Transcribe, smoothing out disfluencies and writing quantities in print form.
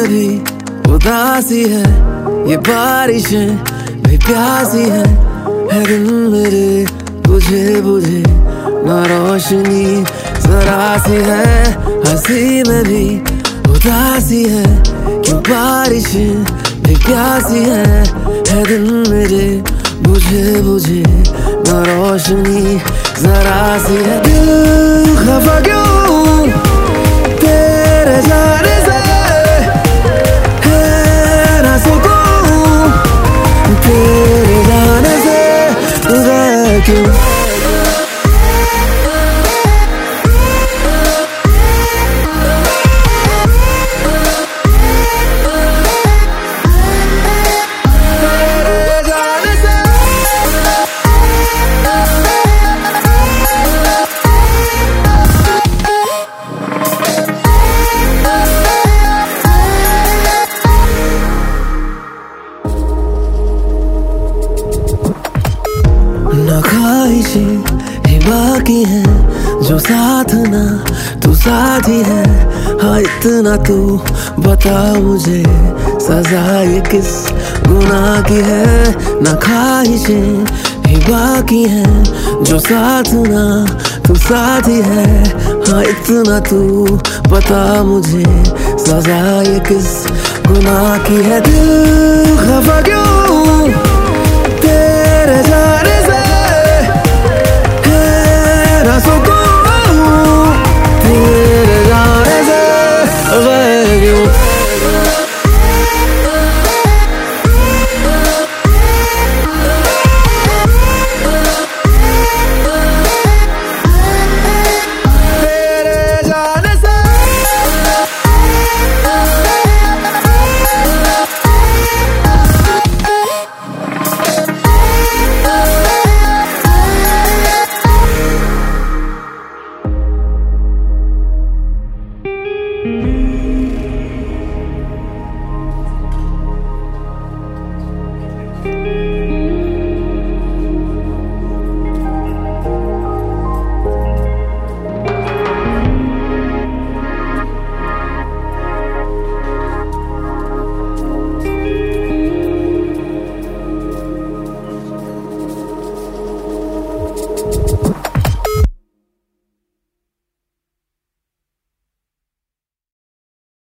में भी उदासी है, ये बारिशें भी प्यासी है दिन मेरे बुझे बुझे ना रोशनी जरा सी है, हंसी में भी उदासी है, क्यों बारिशें भी प्यासी है दिन मेरे बुझे बुझे ना रोशनी जरा सी है। दिल खफा क्यों तेरे जाने से है ना सुकून, तेरे जाने से गया क्यों। ना ख्वाहिशें ही बाकी हैं जो साथ ना तू साथी है, हाँ इतना तू बता मुझे सजा ये किस गुनाह की है। ना ख्वाहिशें ही बाकी हैं जो साथ ना तू साथी है, हाँ इतना तू बता मुझे सजा ये किस गुनाह की है। दिल खफा क्यों